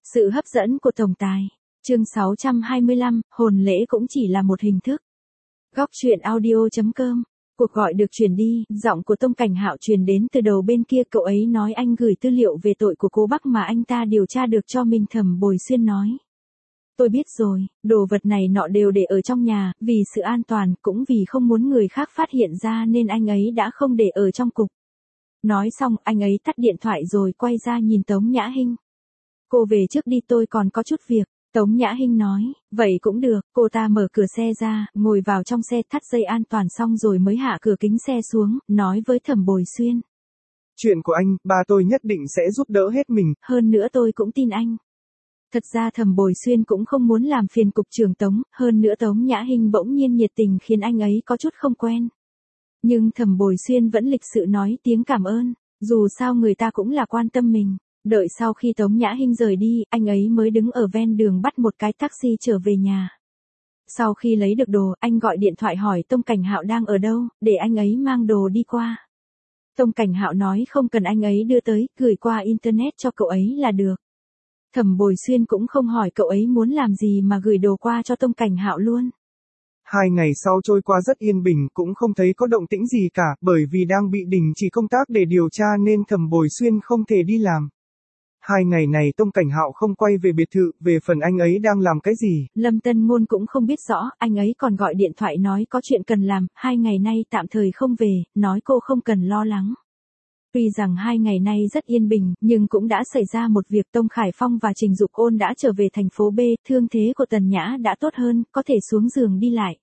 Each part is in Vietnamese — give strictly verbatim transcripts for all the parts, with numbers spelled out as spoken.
Sự hấp dẫn của tổng tài. Chương sáu trăm hai mươi lăm, hôn lễ cũng chỉ là một hình thức. Góc truyện audio chấm com. Cuộc gọi được truyền đi, giọng của Tông Cảnh Hạo truyền đến từ đầu bên kia, cậu ấy nói anh gửi tư liệu về tội của cô Bắc mà anh ta điều tra được cho mình. Thẩm Bồi Xuyên nói. Tôi biết rồi, đồ vật này nọ đều để ở trong nhà, vì sự an toàn, cũng vì không muốn người khác phát hiện ra nên anh ấy đã không để ở trong cục. Nói xong, anh ấy tắt điện thoại rồi quay ra nhìn Tống Nhã Hinh. Cô về trước đi, tôi còn có chút việc. Tống Nhã Hinh nói, vậy cũng được. Cô ta mở cửa xe ra, ngồi vào trong xe, thắt dây an toàn xong rồi mới hạ cửa kính xe xuống, nói với Thẩm Bồi Xuyên. Chuyện của anh, ba tôi nhất định sẽ giúp đỡ hết mình. Hơn nữa tôi cũng tin anh. Thật ra Thẩm Bồi Xuyên cũng không muốn làm phiền cục trưởng Tống, hơn nữa Tống Nhã Hinh bỗng nhiên nhiệt tình khiến anh ấy có chút không quen. Nhưng Thẩm Bồi Xuyên vẫn lịch sự nói tiếng cảm ơn, dù sao người ta cũng là quan tâm mình. Đợi sau khi Tống Nhã Hinh rời đi, anh ấy mới đứng ở ven đường bắt một cái taxi trở về nhà. Sau khi lấy được đồ, anh gọi điện thoại hỏi Tông Cảnh Hạo đang ở đâu, để anh ấy mang đồ đi qua. Tông Cảnh Hạo nói không cần anh ấy đưa tới, gửi qua internet cho cậu ấy là được. Thẩm Bồi Xuyên cũng không hỏi cậu ấy muốn làm gì mà gửi đồ qua cho Tông Cảnh Hạo luôn. Hai ngày sau trôi qua rất yên bình, cũng không thấy có động tĩnh gì cả, bởi vì đang bị đình chỉ công tác để điều tra nên Thẩm Bồi Xuyên không thể đi làm. Hai ngày này Tông Cảnh Hạo không quay về biệt thự, về phần anh ấy đang làm cái gì. Lâm Tân Ngôn cũng không biết rõ, anh ấy còn gọi điện thoại nói có chuyện cần làm, hai ngày nay tạm thời không về, nói cô không cần lo lắng. Tuy rằng hai ngày nay rất yên bình, nhưng cũng đã xảy ra một việc. Tông Khải Phong và Trình Dục Ôn đã trở về thành phố B, thương thế của Tần Nhã đã tốt hơn, có thể xuống giường đi lại.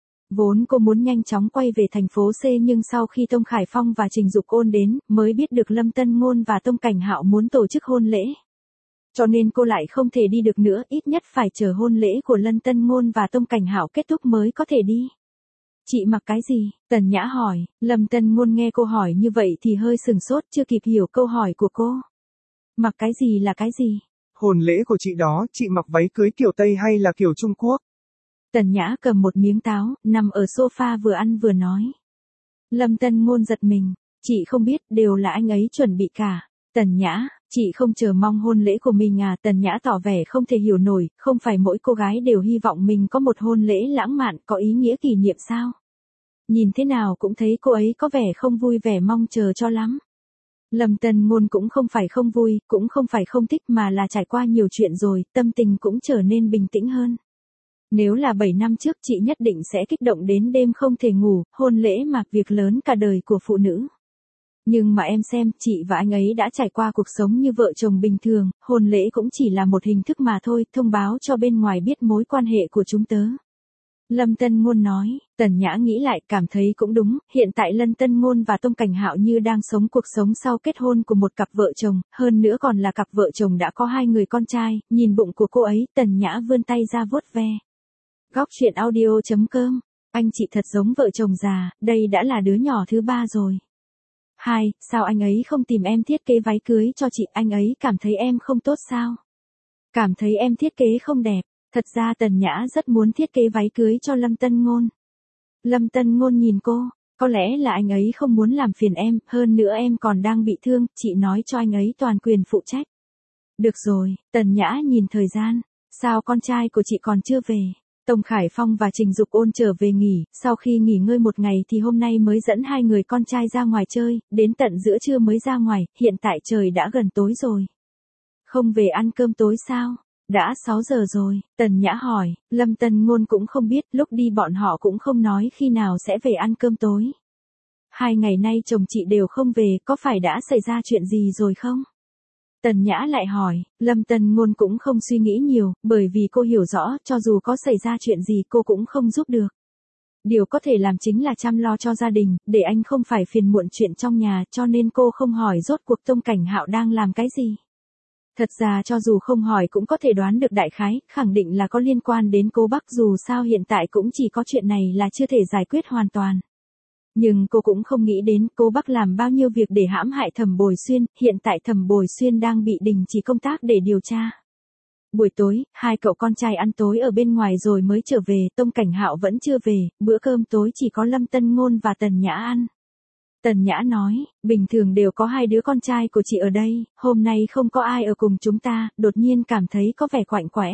Vốn cô muốn nhanh chóng quay về thành phố C nhưng sau khi Tông Khải Phong và Trình Dục Ôn đến, mới biết được Lâm Tân Ngôn và Tông Cảnh Hạo muốn tổ chức hôn lễ. Cho nên cô lại không thể đi được nữa, ít nhất phải chờ hôn lễ của Lâm Tân Ngôn và Tông Cảnh Hạo kết thúc mới có thể đi. Chị mặc cái gì? Tần Nhã hỏi. Lâm Tân Ngôn nghe cô hỏi như vậy thì hơi sừng sốt, chưa kịp hiểu câu hỏi của cô. Mặc cái gì là cái gì? Hôn lễ của chị đó, chị mặc váy cưới kiểu Tây hay là kiểu Trung Quốc? Tần Nhã cầm một miếng táo, nằm ở sofa vừa ăn vừa nói. Lâm Tân Ngôn giật mình. Chị không biết, đều là anh ấy chuẩn bị cả. Tần Nhã, chị không chờ mong hôn lễ của mình à? Tần Nhã tỏ vẻ không thể hiểu nổi, không phải mỗi cô gái đều hy vọng mình có một hôn lễ lãng mạn, có ý nghĩa kỷ niệm sao? Nhìn thế nào cũng thấy cô ấy có vẻ không vui vẻ mong chờ cho lắm. Lâm Tân Ngôn cũng không phải không vui, cũng không phải không thích mà là trải qua nhiều chuyện rồi, tâm tình cũng trở nên bình tĩnh hơn. Nếu là bảy năm trước chị nhất định sẽ kích động đến đêm không thể ngủ, hôn lễ mà, việc lớn cả đời của phụ nữ. Nhưng mà em xem, chị và anh ấy đã trải qua cuộc sống như vợ chồng bình thường, hôn lễ cũng chỉ là một hình thức mà thôi, thông báo cho bên ngoài biết mối quan hệ của chúng tớ. Lâm Tân Ngôn nói. Tần Nhã nghĩ lại, cảm thấy cũng đúng, hiện tại Lâm Tân Ngôn và Tông Cảnh Hạo như đang sống cuộc sống sau kết hôn của một cặp vợ chồng, hơn nữa còn là cặp vợ chồng đã có hai người con trai, nhìn bụng của cô ấy, Tần Nhã vươn tay ra vuốt ve. Góc truyện audio chấm com. Anh chị thật giống vợ chồng già, đây đã là đứa nhỏ thứ ba rồi. Hai, sao anh ấy không tìm em thiết kế váy cưới cho chị, anh ấy cảm thấy em không tốt sao? Cảm thấy em thiết kế không đẹp. Thật ra Tần Nhã rất muốn thiết kế váy cưới cho Lâm Tân Ngôn. Lâm Tân Ngôn nhìn cô, có lẽ là anh ấy không muốn làm phiền em, hơn nữa em còn đang bị thương, chị nói cho anh ấy toàn quyền phụ trách. Được rồi, Tần Nhã nhìn thời gian, sao con trai của chị còn chưa về? Tông Khải Phong và Trình Dục Ôn trở về nghỉ, sau khi nghỉ ngơi một ngày thì hôm nay mới dẫn hai người con trai ra ngoài chơi, đến tận giữa trưa mới ra ngoài, hiện tại trời đã gần tối rồi. Không về ăn cơm tối sao? Đã sáu giờ rồi, Tần Nhã hỏi. Lâm Tân Ngôn cũng không biết, lúc đi bọn họ cũng không nói khi nào sẽ về ăn cơm tối. Hai ngày nay chồng chị đều không về, có phải đã xảy ra chuyện gì rồi không? Tần Nhã lại hỏi. Lâm Tân Ngôn cũng không suy nghĩ nhiều, bởi vì cô hiểu rõ, cho dù có xảy ra chuyện gì cô cũng không giúp được. Điều có thể làm chính là chăm lo cho gia đình, để anh không phải phiền muộn chuyện trong nhà, cho nên cô không hỏi rốt cuộc Tông Cảnh Hạo đang làm cái gì. Thật ra cho dù không hỏi cũng có thể đoán được đại khái, khẳng định là có liên quan đến cô Bắc, dù sao hiện tại cũng chỉ có chuyện này là chưa thể giải quyết hoàn toàn. Nhưng cô cũng không nghĩ đến cô Bắc làm bao nhiêu việc để hãm hại Thẩm Bồi Xuyên, hiện tại Thẩm Bồi Xuyên đang bị đình chỉ công tác để điều tra. Buổi tối, hai cậu con trai ăn tối ở bên ngoài rồi mới trở về, Tông Cảnh Hạo vẫn chưa về, bữa cơm tối chỉ có Lâm Tân Ngôn và Tần Nhã ăn. Tần Nhã nói, bình thường đều có hai đứa con trai của chị ở đây, hôm nay không có ai ở cùng chúng ta, đột nhiên cảm thấy có vẻ quạnh quẽ.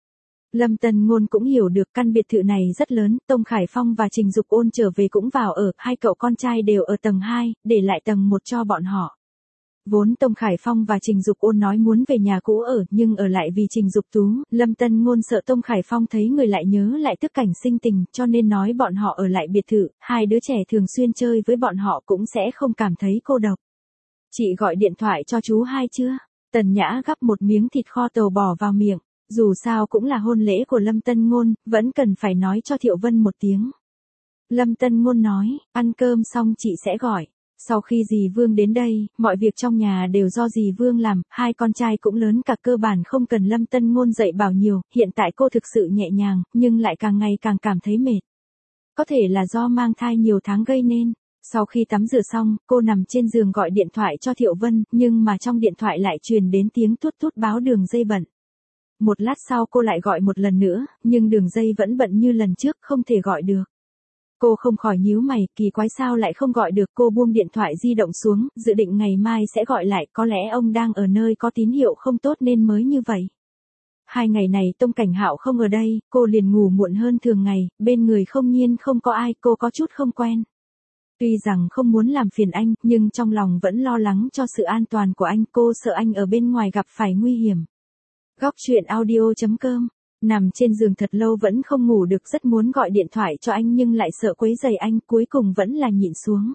Lâm Tân Ngôn cũng hiểu được căn biệt thự này rất lớn, Tông Khải Phong và Trình Dục Ôn trở về cũng vào ở, hai cậu con trai đều ở tầng hai, để lại tầng một cho bọn họ. Vốn Tông Khải Phong và Trình Dục Ôn nói muốn về nhà cũ ở, nhưng ở lại vì Trình Dục Tú, Lâm Tân Ngôn sợ Tông Khải Phong thấy người lại nhớ lại tức cảnh sinh tình, cho nên nói bọn họ ở lại biệt thự, hai đứa trẻ thường xuyên chơi với bọn họ cũng sẽ không cảm thấy cô độc. Chị gọi điện thoại cho chú hai chưa? Tần Nhã gắp một miếng thịt kho tàu bò vào miệng, dù sao cũng là hôn lễ của Lâm Tân Ngôn, vẫn cần phải nói cho Thiệu Vân một tiếng. Lâm Tân Ngôn nói, ăn cơm xong chị sẽ gọi. Sau khi dì Vương đến đây, mọi việc trong nhà đều do dì Vương làm, hai con trai cũng lớn cả cơ bản không cần Lâm Tân Ngôn dạy bảo nhiều, hiện tại cô thực sự nhẹ nhàng, nhưng lại càng ngày càng cảm thấy mệt. Có thể là do mang thai nhiều tháng gây nên. Sau khi tắm rửa xong, cô nằm trên giường gọi điện thoại cho Thiệu Vân, nhưng mà trong điện thoại lại truyền đến tiếng tút tút báo đường dây bận. Một lát sau cô lại gọi một lần nữa, nhưng đường dây vẫn bận như lần trước, không thể gọi được. Cô không khỏi nhíu mày, kỳ quái sao lại không gọi được, cô buông điện thoại di động xuống, dự định ngày mai sẽ gọi lại, có lẽ ông đang ở nơi có tín hiệu không tốt nên mới như vậy. Hai ngày này Tông Cảnh Hạo không ở đây, cô liền ngủ muộn hơn thường ngày, bên người không nhiên không có ai, cô có chút không quen. Tuy rằng không muốn làm phiền anh, nhưng trong lòng vẫn lo lắng cho sự an toàn của anh, cô sợ anh ở bên ngoài gặp phải nguy hiểm. Góc truyện audio chấm com. Nằm trên giường thật lâu vẫn không ngủ được, rất muốn gọi điện thoại cho anh nhưng lại sợ quấy rầy anh, cuối cùng vẫn là nhịn xuống.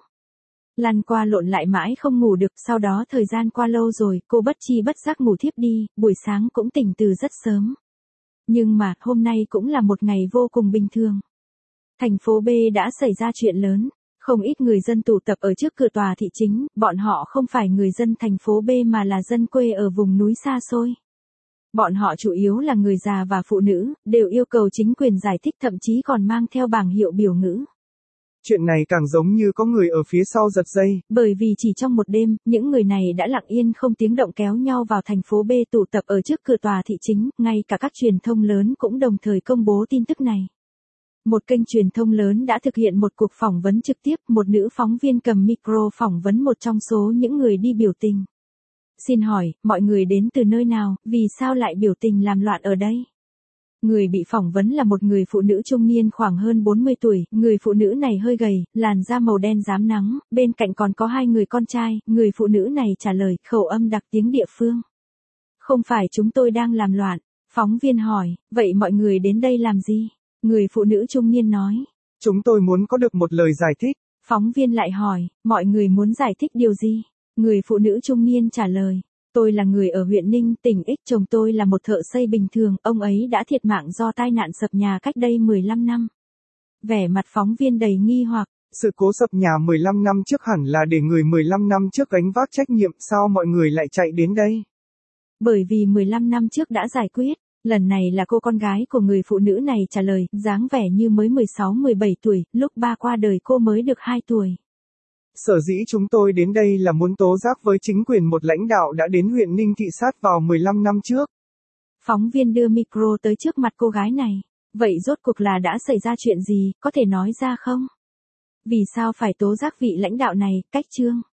Lăn qua lộn lại mãi không ngủ được, sau đó thời gian qua lâu rồi, cô bất chi bất giác ngủ thiếp đi, buổi sáng cũng tỉnh từ rất sớm. Nhưng mà, hôm nay cũng là một ngày vô cùng bình thường. Thành phố B đã xảy ra chuyện lớn, không ít người dân tụ tập ở trước cửa tòa thị chính, bọn họ không phải người dân thành phố B mà là dân quê ở vùng núi xa xôi. Bọn họ chủ yếu là người già và phụ nữ, đều yêu cầu chính quyền giải thích, thậm chí còn mang theo bảng hiệu biểu ngữ. Chuyện này càng giống như có người ở phía sau giật dây. Bởi vì chỉ trong một đêm, những người này đã lặng yên không tiếng động kéo nhau vào thành phố B tụ tập ở trước cửa tòa thị chính, ngay cả các truyền thông lớn cũng đồng thời công bố tin tức này. Một kênh truyền thông lớn đã thực hiện một cuộc phỏng vấn trực tiếp, một nữ phóng viên cầm micro phỏng vấn một trong số những người đi biểu tình. Xin hỏi, mọi người đến từ nơi nào, vì sao lại biểu tình làm loạn ở đây? Người bị phỏng vấn là một người phụ nữ trung niên khoảng hơn bốn mươi tuổi, người phụ nữ này hơi gầy, làn da màu đen rám nắng, bên cạnh còn có hai người con trai, người phụ nữ này trả lời, khẩu âm đặc tiếng địa phương. Không phải chúng tôi đang làm loạn, phóng viên hỏi, vậy mọi người đến đây làm gì? Người phụ nữ trung niên nói, chúng tôi muốn có được một lời giải thích. Phóng viên lại hỏi, mọi người muốn giải thích điều gì? Người phụ nữ trung niên trả lời, tôi là người ở huyện Ninh, tỉnh X, chồng tôi là một thợ xây bình thường, ông ấy đã thiệt mạng do tai nạn sập nhà cách đây mười lăm năm. Vẻ mặt phóng viên đầy nghi hoặc, sự cố sập nhà mười lăm năm trước hẳn là để người mười lăm năm trước gánh vác trách nhiệm, sao mọi người lại chạy đến đây? Bởi vì mười lăm năm trước đã giải quyết, lần này là cô con gái của người phụ nữ này trả lời, dáng vẻ như mới mười sáu mười bảy tuổi, lúc ba qua đời cô mới được hai tuổi. Sở dĩ chúng tôi đến đây là muốn tố giác với chính quyền một lãnh đạo đã đến huyện Ninh thị sát vào mười lăm năm trước. Phóng viên đưa micro tới trước mặt cô gái này. Vậy rốt cuộc là đã xảy ra chuyện gì, có thể nói ra không? Vì sao phải tố giác vị lãnh đạo này, cách chương?